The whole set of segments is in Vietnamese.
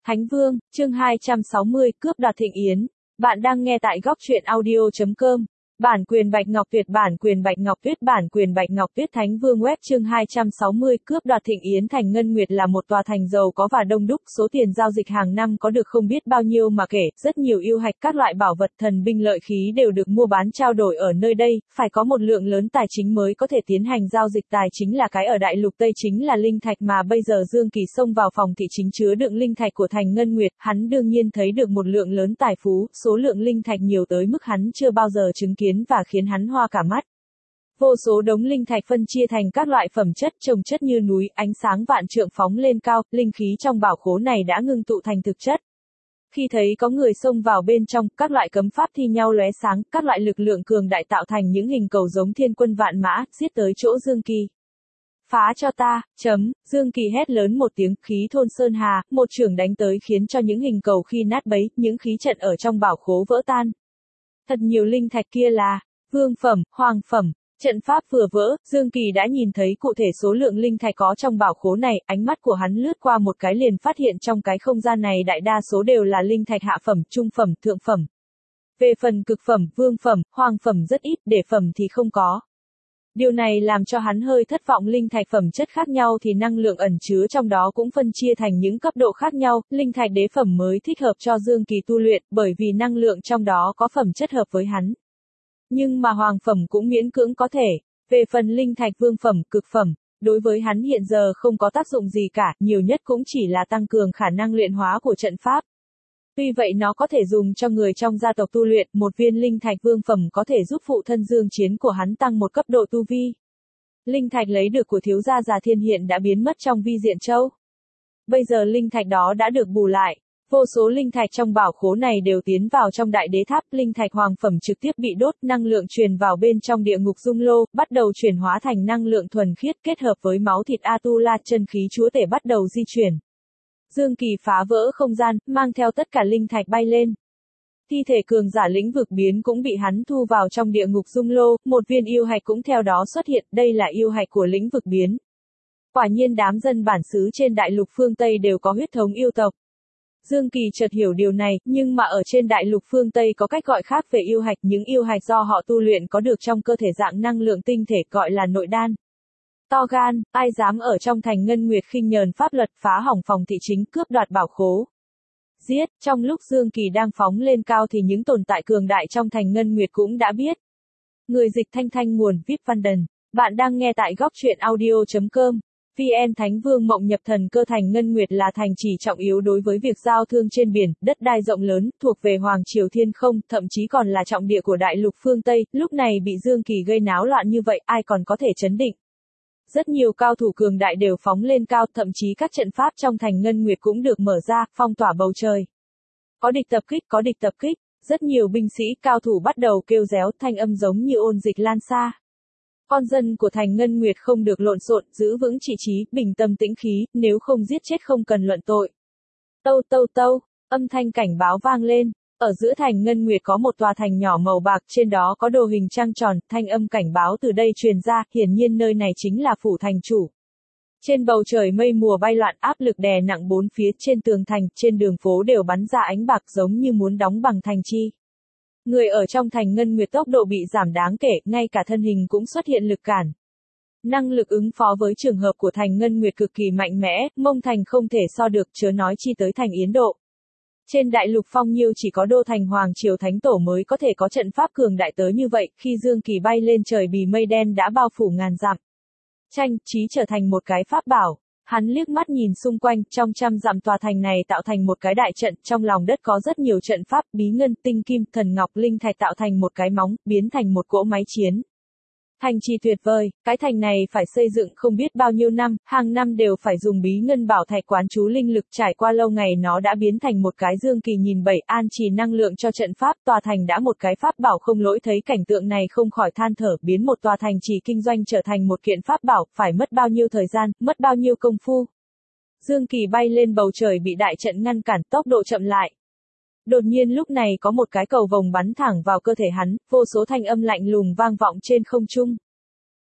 Thánh Vương, chương 260, cướp đoạt thịnh yến. Bạn đang nghe tại góc truyện audio.com. Bản quyền Bạch Ngọc Tuyết, bản quyền Bạch Ngọc Tuyết, bản quyền Bạch Ngọc Tuyết. Thánh Vương web chương 260, cướp đoạt thịnh yến. Thành Ngân Nguyệt là một tòa thành giàu có và đông đúc, số tiền giao dịch hàng năm có được không biết bao nhiêu mà kể, rất nhiều yêu hạch, các loại bảo vật, thần binh lợi khí đều được mua bán trao đổi ở nơi đây, phải có một lượng lớn tài chính mới có thể tiến hành giao dịch. Tài chính là cái ở Đại Lục Tây chính là linh thạch, mà bây giờ Dương Kỳ xông vào phòng thị chính chứa đựng linh thạch của Thành Ngân Nguyệt, hắn đương nhiên thấy được một lượng lớn tài phú, số lượng linh thạch nhiều tới mức hắn chưa bao giờ chứng kiến và khiến hắn hoa cả mắt. Vô số đống linh thạch phân chia thành các loại phẩm chất chồng chất như núi, ánh sáng vạn trượng phóng lên cao, linh khí trong bảo khố này đã ngưng tụ thành thực chất. Khi thấy có người xông vào bên trong, các loại cấm pháp thi nhau lóe sáng, các loại lực lượng cường đại tạo thành những hình cầu giống thiên quân vạn mã, giết tới chỗ Dương Kỳ. Phá cho ta, Dương Kỳ hét lớn một tiếng, khí thôn sơn hà, một chưởng đánh tới khiến cho những hình cầu khi nát bấy, những khí trận ở trong bảo khố vỡ tan. Thật nhiều linh thạch kia là vương phẩm, hoàng phẩm. Trận pháp vừa vỡ, Dương Kỳ đã nhìn thấy cụ thể số lượng linh thạch có trong bảo khố này, ánh mắt của hắn lướt qua một cái liền phát hiện trong cái không gian này đại đa số đều là linh thạch hạ phẩm, trung phẩm, thượng phẩm. Về phần cực phẩm, vương phẩm, hoàng phẩm rất ít, đế phẩm thì không có. Điều này làm cho hắn hơi thất vọng. Linh thạch phẩm chất khác nhau thì năng lượng ẩn chứa trong đó cũng phân chia thành những cấp độ khác nhau, linh thạch đế phẩm mới thích hợp cho Dương Kỳ tu luyện, bởi vì năng lượng trong đó có phẩm chất hợp với hắn. Nhưng mà hoàng phẩm cũng miễn cưỡng có thể. Về phần linh thạch vương phẩm, cực phẩm, đối với hắn hiện giờ không có tác dụng gì cả, nhiều nhất cũng chỉ là tăng cường khả năng luyện hóa của trận pháp. Tuy vậy nó có thể dùng cho người trong gia tộc tu luyện, một viên linh thạch vương phẩm có thể giúp phụ thân Dương Chiến của hắn tăng một cấp độ tu vi. Linh thạch lấy được của thiếu gia già Thiên hiện đã biến mất trong Vi Diện Châu. Bây giờ linh thạch đó đã được bù lại. Vô số linh thạch trong bảo khố này đều tiến vào trong đại đế tháp, linh thạch hoàng phẩm trực tiếp bị đốt, năng lượng truyền vào bên trong địa ngục dung lô, bắt đầu chuyển hóa thành năng lượng thuần khiết kết hợp với máu thịt Atula, chân khí chúa tể bắt đầu di chuyển. Dương Kỳ phá vỡ không gian, mang theo tất cả linh thạch bay lên. Thi thể cường giả lĩnh vực biến cũng bị hắn thu vào trong địa ngục dung lô, một viên yêu hạch cũng theo đó xuất hiện, đây là yêu hạch của lĩnh vực biến. Quả nhiên đám dân bản xứ trên đại lục phương Tây đều có huyết thống yêu tộc. Dương Kỳ chợt hiểu điều này, nhưng mà ở trên đại lục phương Tây có cách gọi khác về yêu hạch, những yêu hạch do họ tu luyện có được trong cơ thể dạng năng lượng tinh thể gọi là nội đan. To gan, ai dám ở trong Thành Ngân Nguyệt khinh nhờn pháp luật, phá hỏng phòng thị chính, cướp đoạt bảo khố. Giết, trong lúc Dương Kỳ đang phóng lên cao thì những tồn tại cường đại trong Thành Ngân Nguyệt cũng đã biết. Người dịch Thanh Thanh, nguồn VIP Văn Đần. Bạn đang nghe tại góc truyện audio.com. VN. Thánh Vương mộng nhập thần cơ. Thành Ngân Nguyệt là thành trì trọng yếu đối với việc giao thương trên biển, đất đai rộng lớn, thuộc về Hoàng Triều Thiên Không, thậm chí còn là trọng địa của đại lục phương Tây, lúc này bị Dương Kỳ gây náo loạn như vậy, ai còn có thể trấn định. Rất nhiều cao thủ cường đại đều phóng lên cao, thậm chí các trận pháp trong Thành Ngân Nguyệt cũng được mở ra, phong tỏa bầu trời. Có địch tập kích, có địch tập kích, rất nhiều binh sĩ, cao thủ bắt đầu kêu réo, thanh âm giống như ôn dịch lan xa. Con dân của Thành Ngân Nguyệt không được lộn xộn, giữ vững trị trí, bình tâm tĩnh khí, nếu không giết chết không cần luận tội. Tâu tâu tâu, âm thanh cảnh báo vang lên. Ở giữa Thành Ngân Nguyệt có một tòa thành nhỏ màu bạc, trên đó có đồ hình trăng tròn, thanh âm cảnh báo từ đây truyền ra, hiển nhiên nơi này chính là phủ thành chủ. Trên bầu trời mây mùa bay loạn, áp lực đè nặng bốn phía, trên tường thành, trên đường phố đều bắn ra ánh bạc giống như muốn đóng bằng thành chi. Người ở trong Thành Ngân Nguyệt tốc độ bị giảm đáng kể, ngay cả thân hình cũng xuất hiện lực cản. Năng lực ứng phó với trường hợp của Thành Ngân Nguyệt cực kỳ mạnh mẽ, Mông Thành không thể so được, chớ nói chi tới Thành Yến Độ. Trên đại lục phong nhiêu chỉ có đô thành Hoàng Triều Thánh Tổ mới có thể có trận pháp cường đại tới như vậy, khi Dương Kỳ bay lên trời bì mây đen đã bao phủ ngàn dặm. Tranh, trí trở thành một cái pháp bảo. Hắn liếc mắt nhìn xung quanh, trong trăm dặm tòa thành này tạo thành một cái đại trận, trong lòng đất có rất nhiều trận pháp, bí ngân, tinh kim, thần ngọc, linh thạch tạo thành một cái móng, biến thành một cỗ máy chiến. Thành trì tuyệt vời, cái thành này phải xây dựng không biết bao nhiêu năm, hàng năm đều phải dùng bí ngân bảo thạch quán chú linh lực, trải qua lâu ngày nó đã biến thành một cái. Dương Kỳ nhìn bảy an trì năng lượng cho trận pháp, tòa thành đã một cái pháp bảo không lỗi, thấy cảnh tượng này không khỏi than thở, biến một tòa thành trì kinh doanh trở thành một kiện pháp bảo, phải mất bao nhiêu thời gian, mất bao nhiêu công phu. Dương Kỳ bay lên bầu trời bị đại trận ngăn cản, tốc độ chậm lại. Đột nhiên lúc này có một cái cầu vồng bắn thẳng vào cơ thể hắn, vô số thanh âm lạnh lùng vang vọng trên không trung.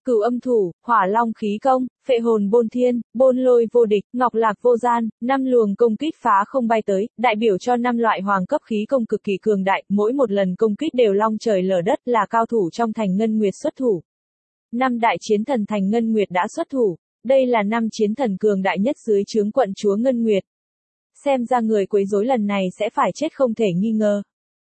Cửu âm thủ, hỏa long khí công, phệ hồn bôn thiên, bôn lôi vô địch, ngọc lạc vô gian, 5 luồng công kích phá không bay tới, đại biểu cho 5 loại hoàng cấp khí công cực kỳ cường đại, mỗi một lần công kích đều long trời lở đất, là cao thủ trong thành ngân nguyệt xuất thủ. 5 đại chiến thần thành ngân nguyệt đã xuất thủ, đây là 5 chiến thần cường đại nhất dưới trướng quận chúa ngân nguyệt. Xem ra người quấy rối lần này sẽ phải chết không thể nghi ngờ.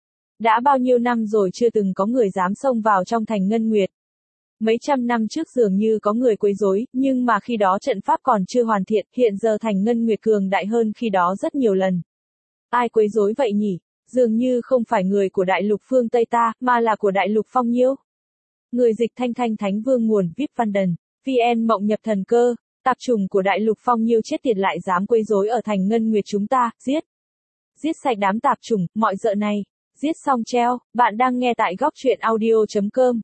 Đã bao nhiêu năm rồi chưa từng có người dám xông vào trong thành ngân nguyệt. Mấy trăm năm trước dường như có người quấy rối, nhưng mà khi đó trận pháp còn chưa hoàn thiện, hiện giờ thành ngân nguyệt cường đại hơn khi đó rất nhiều lần. Ai quấy rối vậy nhỉ? Dường như không phải người của đại lục phương Tây ta, mà là của đại lục Phong Nhiêu. Người dịch Thanh Thanh Thánh Vương nguồn VIP Văn Đần, VN Mộng Nhập Thần Cơ, tạp trùng của đại lục Phong Nhiêu chết tiệt lại dám quấy rối ở thành ngân nguyệt chúng ta, giết. Giết sạch đám tạp trùng, mọi dợ này. Giết xong treo, bạn đang nghe tại góc truyện audio.com.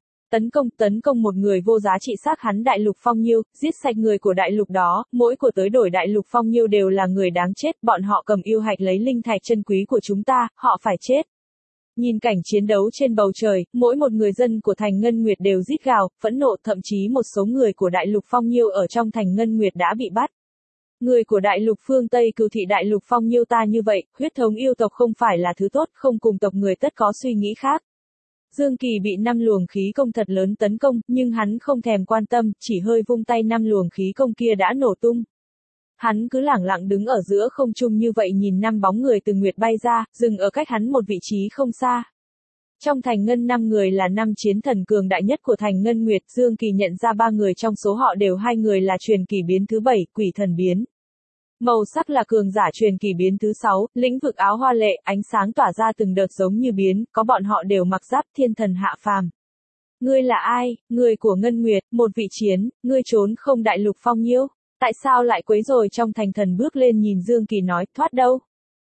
Tấn công một người vô giá trị xác hắn đại lục Phong Nhiêu, giết sạch người của đại lục đó, mỗi của tới đổi đại lục Phong Nhiêu đều là người đáng chết, bọn họ cầm yêu hạch lấy linh thạch chân quý của chúng ta, họ phải chết. Nhìn cảnh chiến đấu trên bầu trời, mỗi một người dân của thành Ngân Nguyệt đều rít gào, phẫn nộ, thậm chí một số người của đại lục Phong Nhiêu ở trong thành Ngân Nguyệt đã bị bắt. Người của đại lục phương Tây cừu thị đại lục Phong Nhiêu ta như vậy, huyết thống yêu tộc không phải là thứ tốt, không cùng tộc người tất có suy nghĩ khác. Dương Kỳ bị 5 luồng khí công thật lớn tấn công, nhưng hắn không thèm quan tâm, chỉ hơi vung tay 5 luồng khí công kia đã nổ tung. Hắn cứ lẳng lặng đứng ở giữa không trung như vậy nhìn 5 bóng người từ nguyệt bay ra, dừng ở cách hắn một vị trí không xa. Trong thành ngân 5 người là 5 chiến thần cường đại nhất của thành ngân nguyệt, Dương Kỳ nhận ra 3 người trong số họ đều 2 người là truyền kỳ biến thứ 7, quỷ thần biến. Màu sắc là cường giả truyền kỳ biến thứ 6, lĩnh vực áo hoa lệ, ánh sáng tỏa ra từng đợt giống như biến, có bọn họ đều mặc giáp thiên thần hạ phàm. Ngươi là ai? Người của Ngân Nguyệt, một vị chiến, ngươi trốn không đại lục Phong Nhiêu? Tại sao lại quấy rồi trong thành thần bước lên nhìn Dương Kỳ nói, thoát đâu?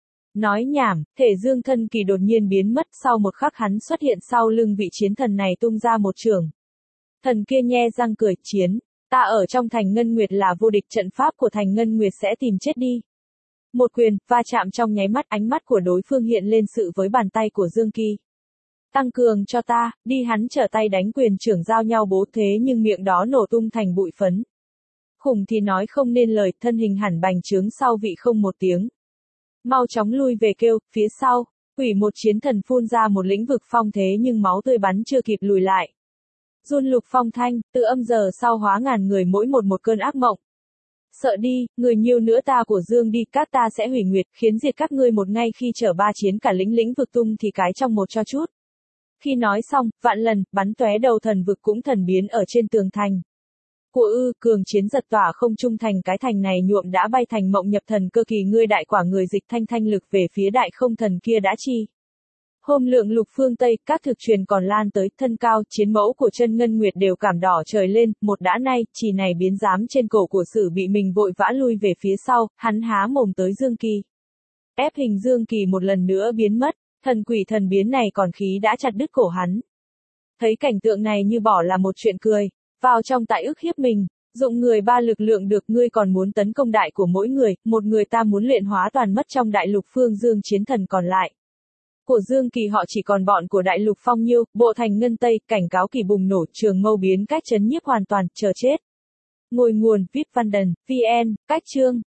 Nói nhảm, thể Dương Thân Kỳ đột nhiên biến mất, sau một khắc hắn xuất hiện sau lưng vị chiến thần này tung ra một chưởng. Thần kia nhe răng cười, chiến. Ta ở trong thành Ngân Nguyệt là vô địch, trận pháp của thành Ngân Nguyệt sẽ tìm chết đi. Một quyền, va chạm trong nháy mắt, ánh mắt của đối phương hiện lên sự với bàn tay của Dương Kỳ. Tăng cường cho ta, đi hắn trở tay đánh quyền trưởng giao nhau bố thế nhưng miệng đó nổ tung thành bụi phấn. Khủng thì nói không nên lời, thân hình hẳn bành trướng sau vị không một tiếng. Mau chóng lui về kêu, phía sau, quỷ một chiến thần phun ra một lĩnh vực phong thế nhưng máu tươi bắn chưa kịp lùi lại. Run lục phong thanh, từ âm giờ sau hóa ngàn người mỗi một cơn ác mộng. Sợ đi, người nhiều nữa ta của Dương đi, các ta sẽ hủy nguyệt, khiến diệt các ngươi một ngay khi trở 3 chiến cả lĩnh vực tung thì cái trong một cho chút. Khi nói xong, vạn lần, bắn tóe đầu thần vực cũng thần biến ở trên tường thành. Của cường chiến giật tỏa không trung thành cái thành này nhuộm đã bay thành mộng nhập thần cơ kỳ ngươi đại quả người dịch thanh thanh lực về phía đại không thần kia đã chi. Hôm lượng lục phương Tây, các thực truyền còn lan tới, thân cao, chiến mẫu của chân ngân nguyệt đều cảm đỏ trời lên, một đã nay, chỉ này biến giám trên cổ của Sử bị mình vội vã lui về phía sau, hắn há mồm tới Dương Kỳ. Ép hình Dương Kỳ một lần nữa biến mất, thần quỷ thần biến này còn khí đã chặt đứt cổ hắn. Thấy cảnh tượng này như bỏ là một chuyện cười, vào trong tại ức hiếp mình, dụng người 3 lực lượng được ngươi còn muốn tấn công đại của mỗi người, một người ta muốn luyện hóa toàn mất trong đại lục phương Dương chiến thần còn lại. Của Dương Kỳ họ chỉ còn bọn của đại lục Phong Nhiêu, bộ thành ngân Tây, cảnh cáo kỳ bùng nổ, trường mâu biến cách chấn nhiếp hoàn toàn, chờ chết. Ngồi nguồn, VIP Văn Đần, VN, cách chương.